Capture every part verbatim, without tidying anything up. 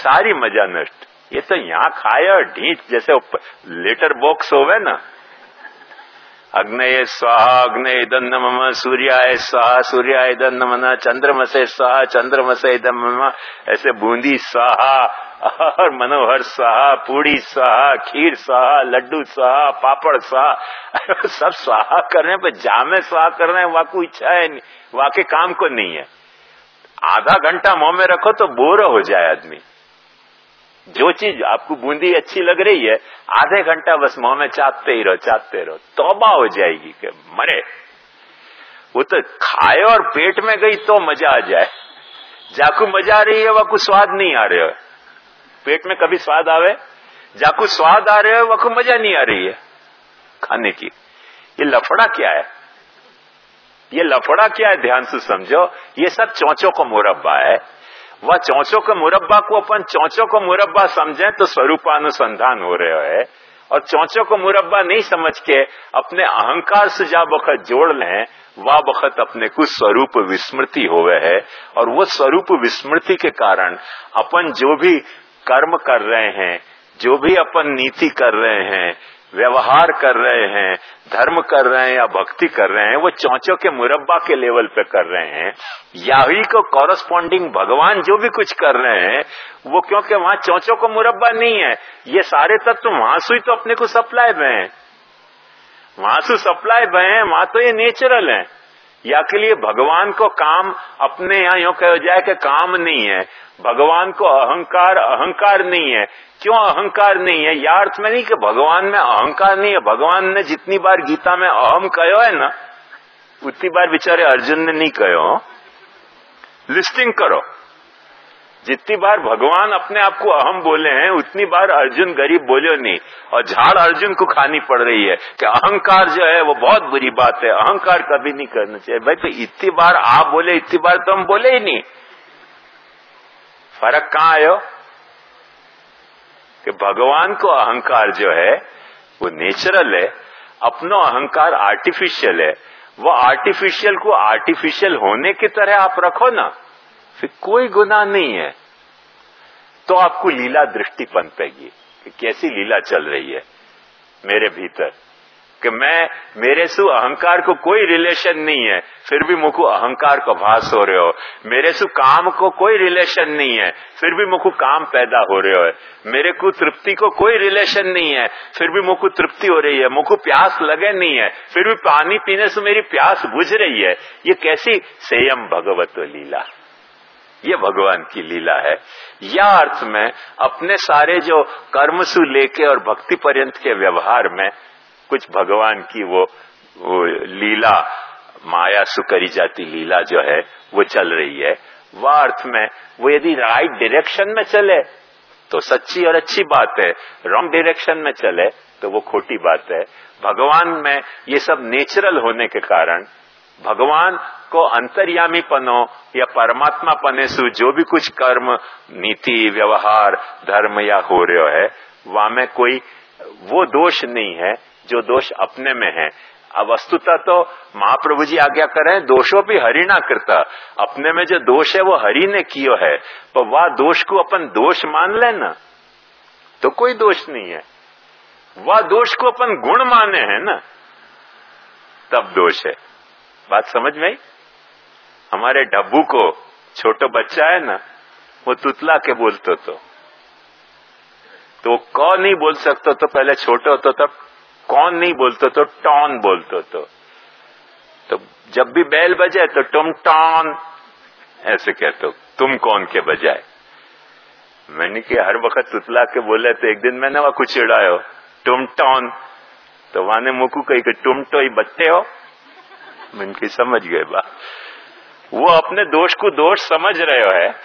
सारी मजा नष्ट। ये तो यहाँ खाया ढींच जैसे लेटर बॉक्स होवे ना, अग्नये स्वाहा अग्नये इदं नमः, सूर्याय स्वाहा सूर्याय इदं नमः, चंद्रमसे स्वाहा चंद्रमसे इदं नमः, ऐसे बूंदी स्वाहा और मनोहर स्वाहा, पूड़ी स्वाहा, खीर स्वाहा, लड्डू स्वाहा, पापड़ स्वाहा, सब स्वाहा करने पे जामे स्वाहा कर रहे हैं। वाकू इच्छा है नहीं, वाके काम को नहीं है। आधा घंटा मुंह में रखो तो बोर हो जाए आदमी। जो चीज आपको बूंदी अच्छी लग रही है, आधे घंटा बस मुंह में चाटते ही रहो चाटते रहो, तौबा हो जाएगी कि मरे। वो तो खाए और पेट में गई तो मजा आ जाए। जाकू मजा आ रही है वाकू स्वाद नहीं आ रहे हो। पेट में कभी स्वाद आवे, जाकू स्वाद आ रहे हो वाकू मजा नहीं आ रही है खाने की। ये लफड़ा क्या है? ये लफड़ा क्या है? ध्यान से समझो। ये सब चौंचों का मुरब्बा है। वह चौंचों के मुरब्बा को अपन चौंचों को मुरब्बा समझें तो स्वरूपानुसंधान हो रहे है, और चौंचों को मुरब्बा नहीं समझ के अपने अहंकार से जा बखत जोड़ लें, वह बखत अपने कुछ स्वरूप विस्मृति होवे है। और वो स्वरूप विस्मृति के कारण अपन जो भी कर्म कर रहे हैं, जो भी अपन नीति कर रहे हैं, व्यवहार कर रहे हैं, धर्म कर रहे हैं या भक्ति कर रहे हैं, वो चौंचों के मुरब्बा के लेवल पे कर रहे हैं। याही को कॉरस्पॉन्डिंग भगवान जो भी कुछ कर रहे हैं वो, क्योंकि वहां चौंचों को मुरब्बा नहीं है। ये सारे तत्व वहां से तो अपने को सप्लाई बहे हैं, वहां से सप्लाई बहे हैं, वहां तो ये नेचुरल है। या के लिए भगवान को काम अपने यहाँ यूं कहा जाए कि काम नहीं है, भगवान को अहंकार अहंकार नहीं है। क्यों अहंकार नहीं है? या अर्थ में नहीं कि भगवान में अहंकार नहीं है। भगवान ने जितनी बार गीता में अहम कहो है ना, उतनी बार बेचारे अर्जुन ने नहीं कहो। लिस्टिंग करो, जितनी बार भगवान अपने आप को अहम बोले हैं उतनी बार अर्जुन गरीब बोले नहीं। और झाड़ अर्जुन को खानी पड़ रही है कि अहंकार जो है वो बहुत बुरी बात है, अहंकार कभी नहीं करना चाहिए। भाई तो इतनी बार आप बोले, इतनी बार तो हम बोले ही नहीं। फर्क कहाँ आयो कि भगवान को अहंकार जो है वो नेचुरल है, अपनो अहंकार आर्टिफिशियल है। वो आर्टिफिशियल को आर्टिफिशियल होने की तरह आप रखो ना, फिर कोई गुनाह नहीं है। तो आपको लीला दृष्टि पनपेगी कि कैसी लीला चल रही है मेरे भीतर, कि मैं मेरे सु अहंकार को कोई रिलेशन नहीं है, फिर भी मुझको अहंकार को भास हो रहे हो। मेरे सु काम को कोई रिलेशन नहीं है, फिर भी मुझको काम पैदा हो रहे हो। मेरे को तृप्ति को कोई रिलेशन नहीं है, फिर भी मुझको तृप्ति हो रही है। मुझको प्यास लगे नहीं है, फिर भी पानी पीने से मेरी प्यास बुझ रही है। ये कैसी संयम भगवतो लीला, ये भगवान की लीला है। या अर्थ में अपने सारे जो कर्म सु लेके और भक्ति पर्यंत के व्यवहार में कुछ भगवान की वो, वो लीला, माया सु करी जाती लीला जो है वो चल रही है। वह अर्थ में वो यदि राइट डायरेक्शन में चले तो सच्ची और अच्छी बात है, रॉन्ग डायरेक्शन में चले तो वो खोटी बात है। भगवान में ये सब नेचुरल होने के कारण भगवान को अंतर्यामी पनो या परमात्मा पने सु जो भी कुछ कर्म, नीति, व्यवहार, धर्म या हो रहे है, वहां में कोई वो दोष नहीं है जो दोष अपने में है। अब वस्तुतः तो महाप्रभु जी आज्ञा करें, दोषों भी हरि ना करता। अपने में जो दोष है वो हरि ने कियो है, तो वह दोष को अपन दोष मान लेना तो कोई दोष नहीं है। वह दोष को अपन गुण माने हैं ना, तब दोष है। बात समझ में आई? हमारे डब्बू को छोटा बच्चा है ना, वो तुतला के बोलते तो तो कौन नहीं बोल सकते तो पहले छोटे होते तब कौन नहीं बोलते तो टॉन बोलते तो तो जब भी बैल बजाए तो तुम टॉन ऐसे कहते हो, तुम कौन के बजाय। मैंने कि हर वक्त तुतला के बोले तो एक दिन मैंने वहां कुछ चिड़ायो तुम टॉन, तो वहां ने मुकू कही कि तुम तो ही बच्चे हो। मैंने की समझ गए बा, वो अपने दोष को दोष समझ रहे हो है।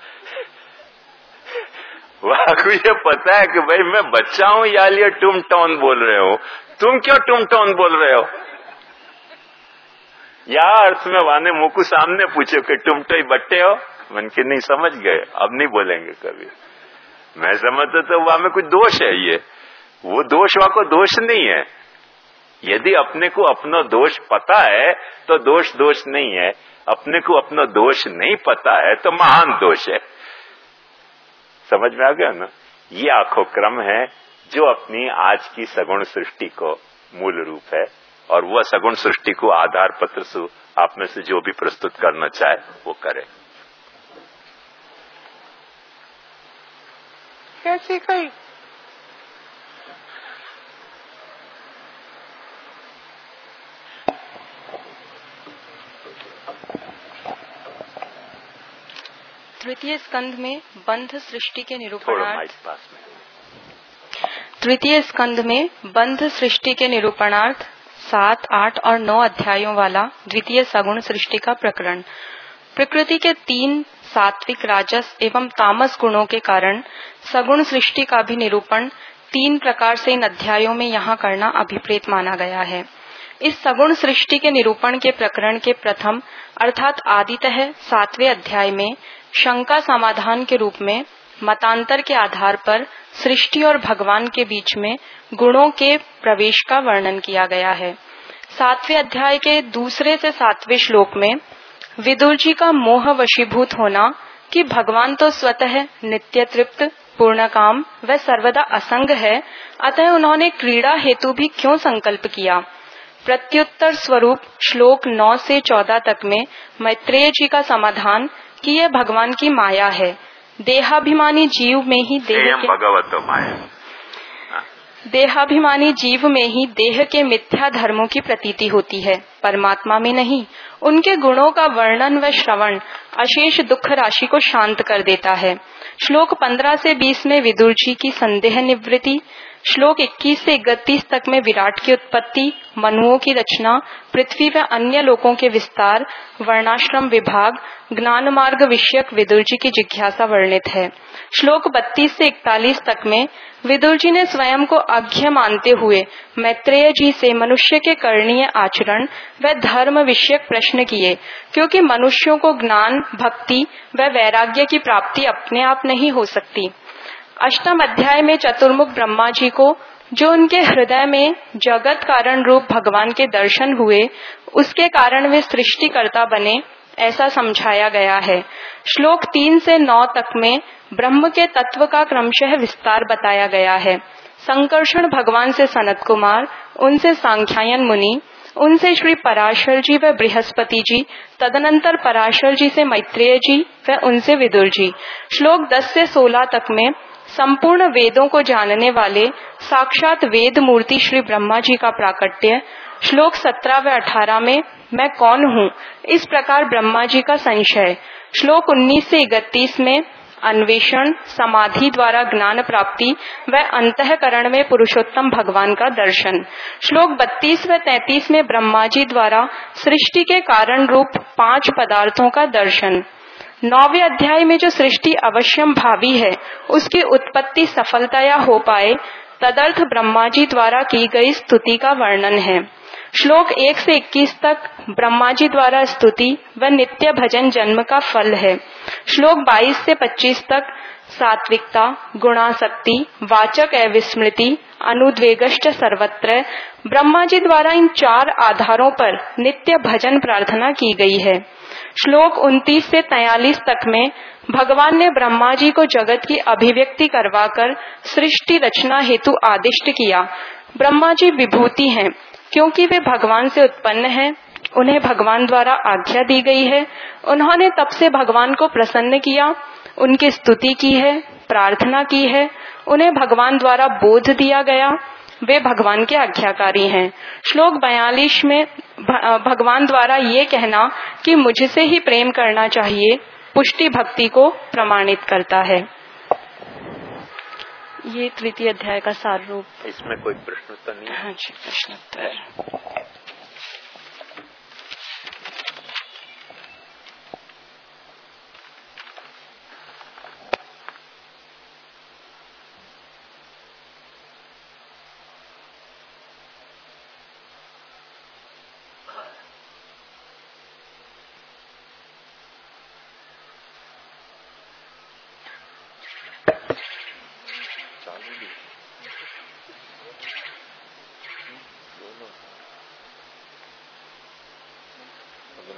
वहां को ये पता है कि भाई मैं बच्चा हूं या लिए तुम टॉन बोल रहे हो, तुम क्यों तुम टॉन बोल रहे हो। या अर्थ में वहां ने मुंह को सामने पूछो कि तुम तो ही बट्टे हो। मन के नहीं समझ गए, अब नहीं बोलेंगे कभी। मैं समझता तो वहां में कुछ दोष है, ये वो दोष वहां को दोष नहीं है। यदि अपने को अपना दोष पता है तो दोष दोष नहीं है, अपने को अपना दोष नहीं पता है तो महान दोष है। समझ में आ गया ना? ये आखो क्रम है जो अपनी आज की सगुण सृष्टि को मूल रूप है, और वह सगुण सृष्टि को आधार पत्र से आप में से जो भी प्रस्तुत करना चाहे वो करे। कैसी कही तृतीय स्कंध में बंध सृष्टि के थोड़ा निरूपणार्थ माइक पास में। तृतीय स्कंध में बंध सृष्टि के निरूपणार्थ सात, आठ और नौ अध्यायों वाला द्वितीय सगुण सृष्टि का प्रकरण। प्रकृति के तीन सात्विक, राजस एवं तामस गुणों के कारण सगुण सृष्टि का भी निरूपण तीन प्रकार से इन अध्यायों में यहाँ करना अभिप्रेत माना गया है। इस सगुण सृष्टि के निरूपण के प्रकरण के प्रथम अर्थात आदितः सातवें अध्याय में शंका समाधान के रूप में मतांतर के आधार पर सृष्टि और भगवान के बीच में गुणों के प्रवेश का वर्णन किया गया है। सातवें अध्याय के दूसरे से सातवें श्लोक में विदुर जी का मोह वशीभूत होना कि भगवान तो स्वतः नित्य तृप्त, पूर्ण काम व सर्वदा असंग है, अतः उन्होंने क्रीड़ा हेतु भी क्यों संकल्प किया। प्रत्युत्तर स्वरूप श्लोक नौ से चौदह तक में मैत्रेय जी का समाधान कि यह भगवान की माया है। देहाभिमानी जीव में ही देह के भगवतो माया देहाभिमानी जीव में ही देह के मिथ्या धर्मों की प्रतीति होती है, परमात्मा में नहीं। उनके गुणों का वर्णन व श्रवण अशेष दुख राशि को शांत कर देता है। श्लोक पंद्रह से बीस में विदुर जी की संदेह निवृत्ति, श्लोक इक्कीस से इकतीस तक में विराट की उत्पत्ति, मनुओं की रचना, पृथ्वी व अन्य लोकों के विस्तार, वर्णाश्रम विभाग, ज्ञान मार्ग विषयक विदुर जी की जिज्ञासा वर्णित है। श्लोक बत्तीस से इकतालीस तक में विदुर जी ने स्वयं को अज्ञ मानते हुए मैत्रेय जी से मनुष्य के करणीय आचरण व धर्म विषयक प्रश्न किए, क्योंकि मनुष्यों को ज्ञान, भक्ति व वैराग्य की प्राप्ति अपने आप नहीं हो सकती। अष्टम अध्याय में चतुर्मुख ब्रह्मा जी को जो उनके हृदय में जगत कारण रूप भगवान के दर्शन हुए, उसके कारण वे सृष्टिकर्ता बने, ऐसा समझाया गया है। श्लोक तीन से नौ तक में ब्रह्म के तत्व का क्रमशः विस्तार बताया गया है। संकर्षण भगवान से सनत कुमार, उनसे सांख्यायन मुनि, उनसे श्री पराशर जी व बृहस्पति जी, तदनंतर पराशर जी से मैत्रेय जी व उनसे विदुर जी। श्लोक दस से सोलह तक में संपूर्ण वेदों को जानने वाले साक्षात वेद मूर्ति श्री ब्रह्मा जी का प्राकट्य। श्लोक सत्रह व अठारह में मैं कौन हूँ, इस प्रकार ब्रह्मा जी का संशय। श्लोक उन्नीस से इकतीस में अन्वेषण, समाधि द्वारा ज्ञान प्राप्ति व अंतःकरण में पुरुषोत्तम भगवान का दर्शन। श्लोक बत्तीस व तैंतीस में ब्रह्मा जी द्वारा सृष्टि के कारण रूप पांच पदार्थों का दर्शन। नौवें अध्याय में जो सृष्टि अवश्यम भावी है, उसकी उत्पत्ति सफलतया हो पाए, तदर्थ ब्रह्मा जी द्वारा की गई स्तुति का वर्णन है। श्लोक एक से इक्कीस तक ब्रह्मा जी द्वारा स्तुति व नित्य भजन जन्म का फल है। श्लोक बाईस से पच्चीस तक सात्विकता, गुणासक्ति, वाचक अविस्मृति, अनुद्वेगश्च सर्वत्र ब्रह्मा जी द्वारा इन चार आधारों पर नित्य भजन प्रार्थना की गई है। श्लोक उनतीस से तैंतालीस तक में भगवान ने ब्रह्मा जी को जगत की अभिव्यक्ति करवाकर सृष्टि रचना हेतु आदिष्ट किया। ब्रह्मा जी विभूति हैं, क्योंकि वे भगवान से उत्पन्न हैं, उन्हें भगवान द्वारा आज्ञा दी गई है। उन्होंने तब से भगवान को प्रसन्न किया, उनकी स्तुति की है, प्रार्थना की है, उन्हें भगवान द्वारा बोध दिया गया, वे भगवान के आज्ञाकारी हैं। श्लोक बयालीस में भगवान द्वारा ये कहना कि मुझसे ही प्रेम करना चाहिए, पुष्टि भक्ति को प्रमाणित करता है। ये तृतीय अध्याय का सार रूप। इसमें कोई प्रश्न उत्तर नहीं है? हाँ जी, प्रश्न उत्तर।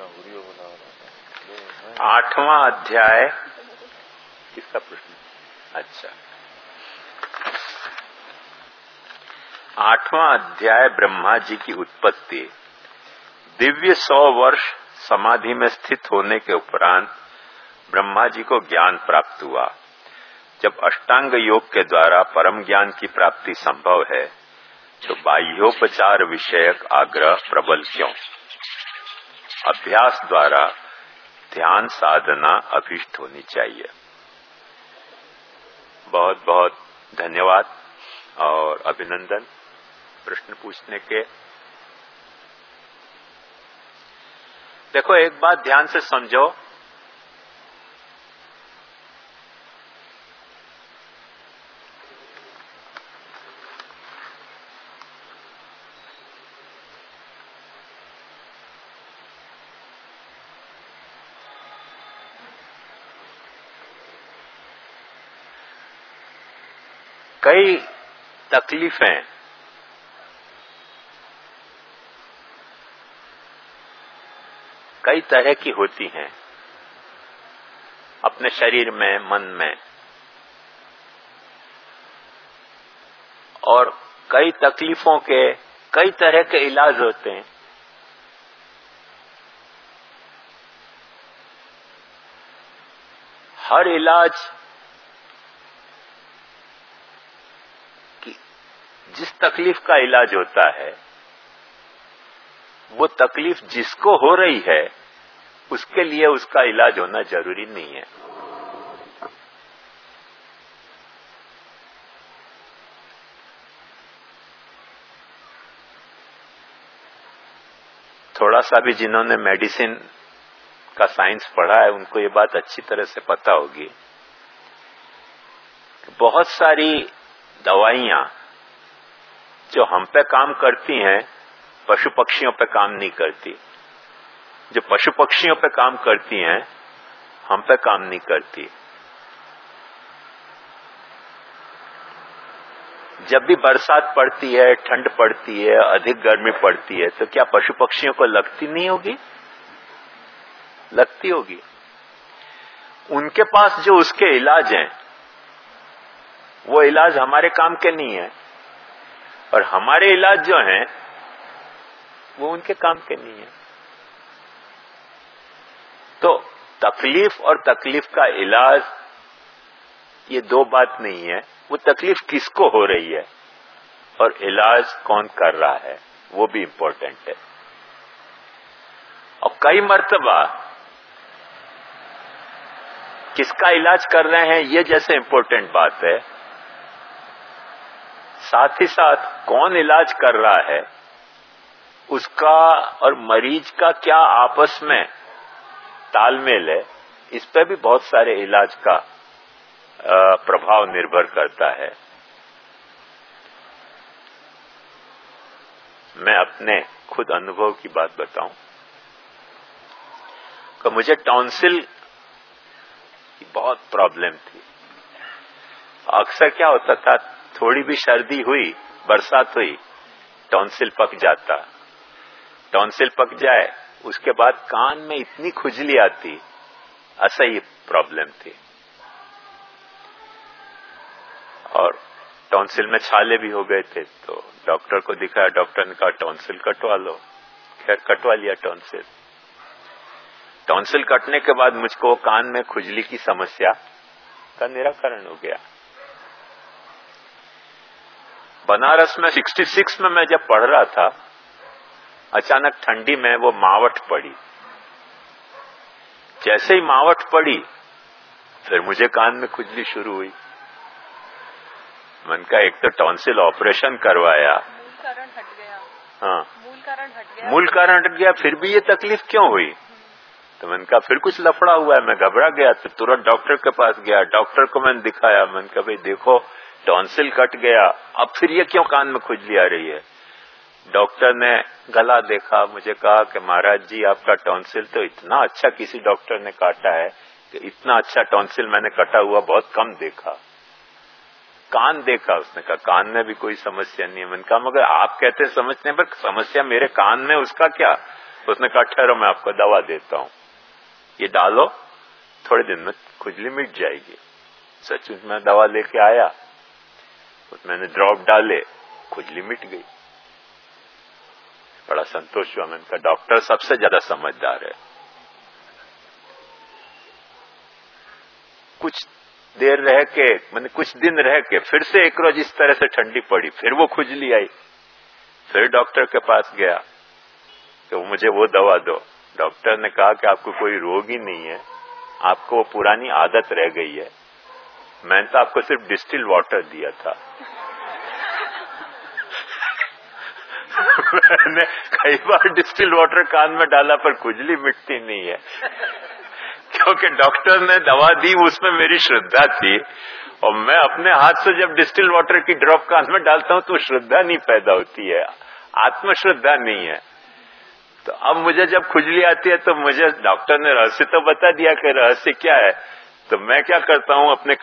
आठवां अध्याय किसका प्रश्न? अच्छा, आठवां अध्याय ब्रह्मा जी की उत्पत्ति। दिव्य सौ वर्ष समाधि में स्थित होने के उपरांत ब्रह्मा जी को ज्ञान प्राप्त हुआ। जब अष्टांग योग के द्वारा परम ज्ञान की प्राप्ति संभव है तो बाह्योपचार विषयक आग्रह प्रबल क्यों? अभ्यास द्वारा ध्यान साधना अभीष्ट होनी चाहिए। बहुत बहुत धन्यवाद और अभिनंदन प्रश्न पूछने के। देखो, एक बात ध्यान से समझो, कई तकलीफें कई तरह की होती हैं अपने शरीर में, मन में, और कई तकलीफों के कई तरह के इलाज होते हैं। हर इलाज की जिस तकलीफ का इलाज होता है वो तकलीफ जिसको हो रही है उसके लिए उसका इलाज होना जरूरी नहीं है। थोड़ा सा भी जिन्होंने मेडिसिन का साइंस पढ़ा है उनको ये बात अच्छी तरह से पता होगी कि बहुत सारी दवाइयां जो हम पे काम करती हैं पशु पक्षियों पे काम नहीं करती। जो पशु पक्षियों पे काम करती हैं हम पे काम नहीं करती। जब भी बरसात पड़ती है, ठंड पड़ती है, अधिक गर्मी पड़ती है तो क्या पशु पक्षियों को लगती नहीं होगी? लगती होगी। उनके पास जो उसके इलाज हैं वो इलाज हमारे काम के नहीं है और हमारे इलाज जो हैं वो उनके काम के नहीं है। तो तकलीफ और तकलीफ का इलाज ये दो बात नहीं है। वो तकलीफ किसको हो रही है और इलाज कौन कर रहा है वो भी इम्पोर्टेंट है। और कई मर्तबा किसका इलाज कर रहे हैं ये जैसे इम्पोर्टेंट बात है, साथ ही साथ कौन इलाज कर रहा है उसका और मरीज का क्या आपस में तालमेल है, इस पर भी बहुत सारे इलाज का प्रभाव निर्भर करता है। मैं अपने खुद अनुभव की बात बताऊं कि मुझे टॉन्सिल की बहुत प्रॉब्लम थी। अक्सर क्या होता था, थोड़ी भी सर्दी हुई, बरसात हुई, टॉन्सिल पक जाता। टॉन्सिल पक जाए उसके बाद कान में इतनी खुजली आती, असह्य प्रॉब्लम थी। और टॉन्सिल में छाले भी हो गए थे तो डॉक्टर को दिखाया। डॉक्टर ने कहा टॉन्सिल कटवा लो। खैर कटवा लिया टॉन्सिल। टॉन्सिल कटने के बाद मुझको कान में खुजली की समस्या का निराकरण हो गया। बनारस में छियासठ में मैं जब पढ़ रहा था, अचानक ठंडी में वो मावट पड़ी। जैसे ही मावट पड़ी फिर मुझे कान में खुजली शुरू हुई। मन का एक तो टॉन्सिल ऑपरेशन करवाया, मूल कारण हट गया। हाँ, मूल कारण हट गया मूल कारण हट गया, फिर भी ये तकलीफ क्यों हुई? तो मन का फिर कुछ लफड़ा हुआ है। मैं घबरा गया तो तुरंत डॉक्टर के पास गया। डॉक्टर को मैंने दिखाया। मन का भाई देखो टॉन्सिल कट गया, अब फिर ये क्यों कान में खुजली आ रही है? डॉक्टर ने गला देखा, मुझे कहा कि महाराज जी आपका टॉन्सिल तो इतना अच्छा किसी डॉक्टर ने काटा है कि इतना अच्छा टॉन्सिल मैंने कटा हुआ बहुत कम देखा। कान देखा, उसने कहा कान में भी कोई समस्या नहीं है। मैंने कहा मगर आप कहते हैं समस्या, पर समस्या मेरे कान में, उसका क्या? उसने कहा ठहरो मैं आपको दवा देता हूँ, ये डालो, थोड़े दिन में खुजली मिट जाएगी। सच में दवा लेके आया, मैंने ड्रॉप डाले, खुजली मिट गई। बड़ा संतोष हुआ। मैंने कहा डॉक्टर सबसे ज्यादा समझदार है। कुछ देर रह के, मैंने कुछ दिन रह के फिर से एक रोज इस तरह से ठंडी पड़ी, फिर वो खुजली आई, फिर डॉक्टर के पास गया तो मुझे वो दवा दो। डॉक्टर ने कहा कि आपको कोई रोग ही नहीं है, आपको वो पुरानी आदत रह गई है, मैंने तो आपको सिर्फ डिस्टिल वाटर दिया था। मैंने कई बार डिस्टिल वाटर कान में डाला पर खुजली मिटती नहीं है, क्योंकि डॉक्टर ने दवा दी उसमें मेरी श्रद्धा थी, और मैं अपने हाथ से जब डिस्टिल वाटर की ड्रॉप कान में डालता हूं तो श्रद्धा नहीं पैदा होती है, आत्मश्रद्धा नहीं है। तो अब मुझे जब खुजली आती है तो मुझे डॉक्टर ने रहस्य तो बता दिया कि रहस्य क्या है, तो मैं क्या करता हूं, अपने